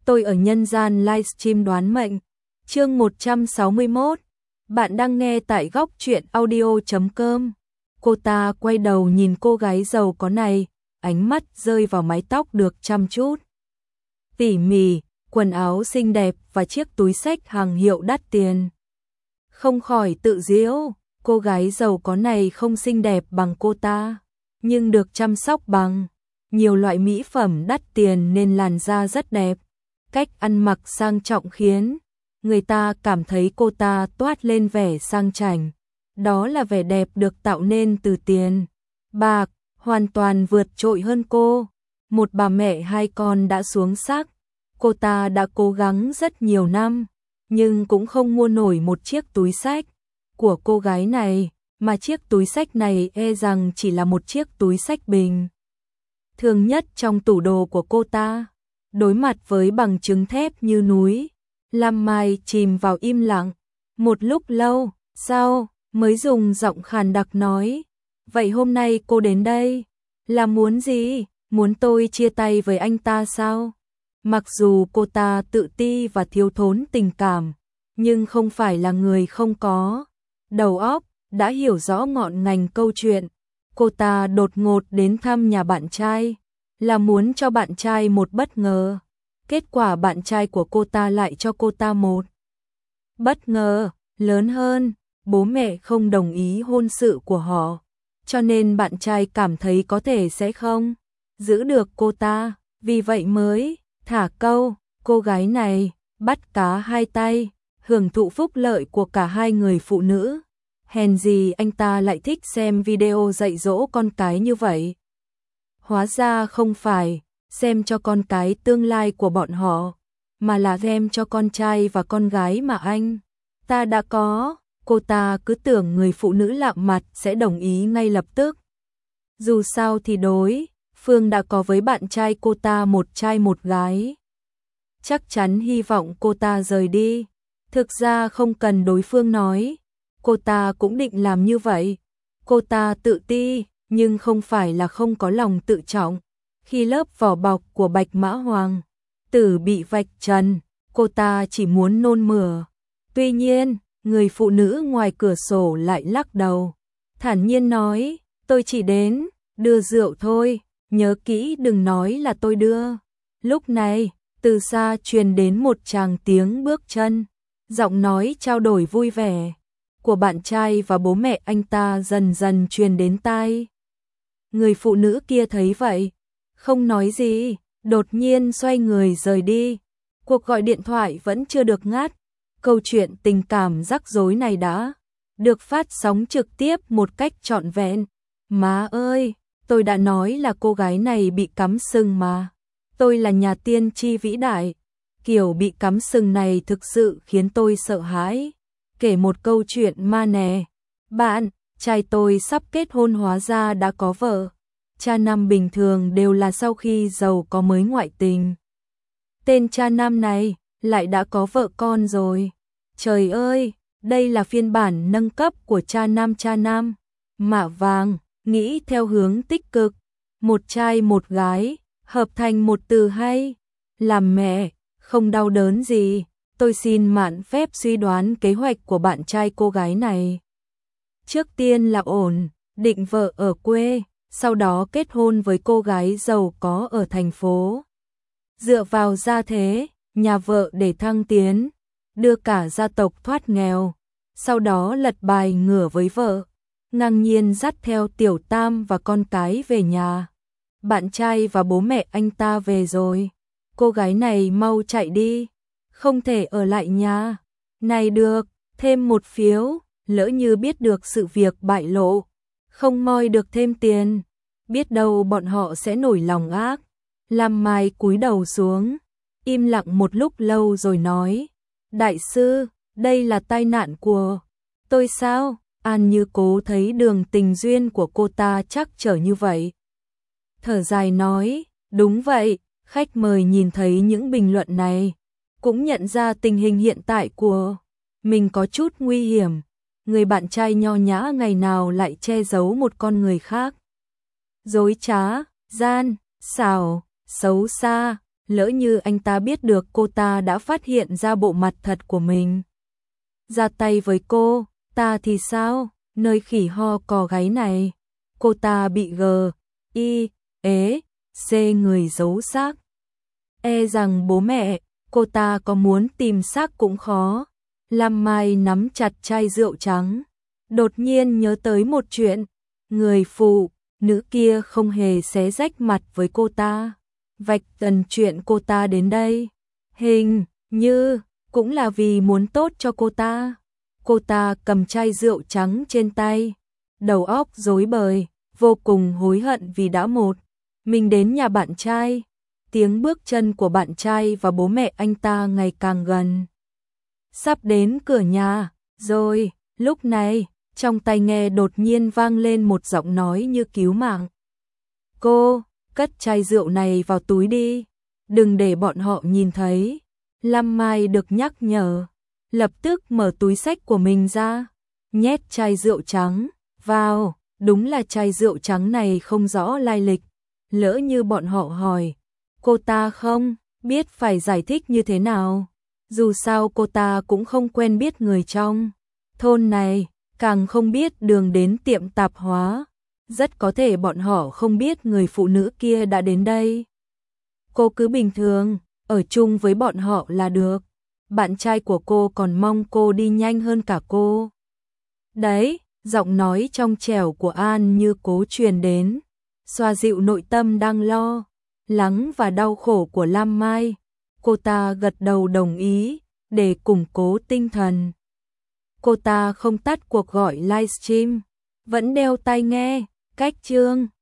Tôi ở nhân gian livestream đoán mệnh. Chương 161. Bạn đang nghe tại góc truyện audio.com. Cô ta quay đầu nhìn cô gái giàu có này, ánh mắt rơi vào mái tóc được chăm chút tỉ mỉ, quần áo xinh đẹp và chiếc túi xách hàng hiệu đắt tiền. Không khỏi tự giễu, cô gái giàu có này không xinh đẹp bằng cô ta, nhưng được chăm sóc bằng nhiều loại mỹ phẩm đắt tiền nên làn da rất đẹp. Cách ăn mặc sang trọng khiến người ta cảm thấy cô ta toát lên vẻ sang chảnh. Đó là vẻ đẹp được tạo nên từ tiền, bạc, hoàn toàn vượt trội hơn cô. Một bà mẹ hai con đã xuống sắc. Cô ta đã cố gắng rất nhiều năm, nhưng cũng không mua nổi một chiếc túi xách của cô gái này, mà chiếc túi xách này e rằng chỉ là một chiếc túi xách bình thường nhất trong tủ đồ của cô ta. Đối mặt với bằng chứng thép như núi, Lam Mai chìm vào im lặng. Một lúc lâu sau mới dùng giọng khàn đặc nói: "Vậy hôm nay cô đến đây là muốn gì? Muốn tôi chia tay với anh ta sao?" Mặc dù cô ta tự ti và thiếu thốn tình cảm, nhưng không phải là người không có đầu óc, đã hiểu rõ ngọn ngành câu chuyện. Cô ta đột ngột đến thăm nhà bạn trai là muốn cho bạn trai một bất ngờ. Kết quả bạn trai của cô ta lại cho cô ta một bất ngờ lớn hơn. Bố mẹ không đồng ý hôn sự của họ, cho nên bạn trai cảm thấy có thể sẽ không giữ được cô ta, vì vậy mới thả câu cô gái này bắt cá hai tay, hưởng thụ phúc lợi của cả hai người phụ nữ. Hèn gì anh ta lại thích xem video dạy dỗ con cái như vậy. Hóa ra không phải xem cho con cái tương lai của bọn họ, mà là xem cho con trai và con gái mà anh ta đã có. Cô ta cứ tưởng người phụ nữ lạ mặt sẽ đồng ý ngay lập tức. Dù sao thì đối phương đã có với bạn trai cô ta một trai một gái, chắc chắn hy vọng cô ta rời đi. Thực ra không cần đối phương nói, cô ta cũng định làm như vậy. Cô ta tự ti, nhưng không phải là không có lòng tự trọng. Khi lớp vỏ bọc của Bạch Mã Hoàng Tử bị vạch trần, cô ta chỉ muốn nôn mửa. Tuy nhiên, người phụ nữ ngoài cửa sổ lại lắc đầu, thản nhiên nói: "Tôi chỉ đến đưa rượu thôi, nhớ kỹ đừng nói là tôi đưa." Lúc này, từ xa truyền đến một tràng tiếng bước chân, giọng nói trao đổi vui vẻ của bạn trai và bố mẹ anh ta dần dần truyền đến tai. Người phụ nữ kia thấy vậy, không nói gì, đột nhiên xoay người rời đi. Cuộc gọi điện thoại vẫn chưa được ngắt. Câu chuyện tình cảm rắc rối này đã được phát sóng trực tiếp một cách trọn vẹn. Má ơi, tôi đã nói là cô gái này bị cắm sừng mà. Tôi là nhà tiên tri vĩ đại. Kiểu bị cắm sừng này thực sự khiến tôi sợ hãi. Kể một câu chuyện ma nè. Bạn trai tôi sắp kết hôn hóa ra đã có vợ. Cha nam bình thường đều là sau khi giàu có mới ngoại tình. Tên cha nam này lại đã có vợ con rồi. Trời ơi, đây là phiên bản nâng cấp của cha nam. Mạ vàng, nghĩ theo hướng tích cực. Một trai một gái, hợp thành một từ hay. Làm mẹ, không đau đớn gì. Tôi xin mạn phép suy đoán kế hoạch của bạn trai cô gái này. Trước tiên là ổn định vợ ở quê, sau đó kết hôn với cô gái giàu có ở thành phố. Dựa vào gia thế, nhà vợ để thăng tiến, đưa cả gia tộc thoát nghèo, sau đó lật bài ngửa với vợ, ngang nhiên dắt theo tiểu tam và con cái về nhà. Bạn trai và bố mẹ anh ta về rồi, cô gái này mau chạy đi, không thể ở lại nhà. Này được, thêm một phiếu, lỡ như biết được sự việc bại lộ, không moi được thêm tiền, biết đâu bọn họ sẽ nổi lòng ác. Lam Mai cúi đầu xuống, im lặng một lúc lâu rồi nói: "Đại sư, đây là tai nạn của tôi sao?" An Như cố thấy đường tình duyên của cô ta trắc trở như vậy. Thở dài nói: "Đúng vậy." Khách mời nhìn thấy những bình luận này, cũng nhận ra tình hình hiện tại của mình có chút nguy hiểm. Người bạn trai nho nhã ngày nào lại che giấu một con người khác. Dối trá, gian, xảo, xấu xa, Lỡ như anh ta biết được cô ta đã phát hiện ra bộ mặt thật của mình, ra tay với cô ta thì sao? Nơi khỉ ho cò gáy này, cô ta bị C người giấu xác. E rằng bố mẹ cô ta có muốn tìm xác cũng khó. Lam Mai nắm chặt chai rượu trắng, đột nhiên nhớ tới một chuyện, người phụ nữ kia không hề xé rách mặt với cô ta, vạch trần chuyện cô ta đến đây, hình như cũng là vì muốn tốt cho cô ta. Cô ta cầm chai rượu trắng trên tay, đầu óc rối bời, vô cùng hối hận vì đã một mình đến nhà bạn trai. Tiếng bước chân của bạn trai và bố mẹ anh ta ngày càng gần, sắp đến cửa nhà rồi. Lúc này, trong tai nghe đột nhiên vang lên một giọng nói như cứu mạng. Cô, cất chai rượu này vào túi đi, đừng để bọn họ nhìn thấy. Lam Mai được nhắc nhở, lập tức mở túi xách của mình ra, nhét chai rượu trắng vào. Đúng là chai rượu trắng này không rõ lai lịch, lỡ như bọn họ hỏi, cô ta không biết phải giải thích như thế nào. Dù sao cô ta cũng không quen biết người trong thôn này, càng không biết đường đến tiệm tạp hóa. Rất có thể bọn họ không biết người phụ nữ kia đã đến đây. Cô cứ bình thường, ở chung với bọn họ là được. Bạn trai của cô còn mong cô đi nhanh hơn cả cô. Đấy, giọng nói trong trẻo của An như cố truyền đến, xoa dịu nội tâm đang lo lắng và đau khổ của Lam Mai. Cô ta gật đầu đồng ý, để củng cố tinh thần. Cô ta không tắt cuộc gọi livestream, vẫn đeo tai nghe, cách chương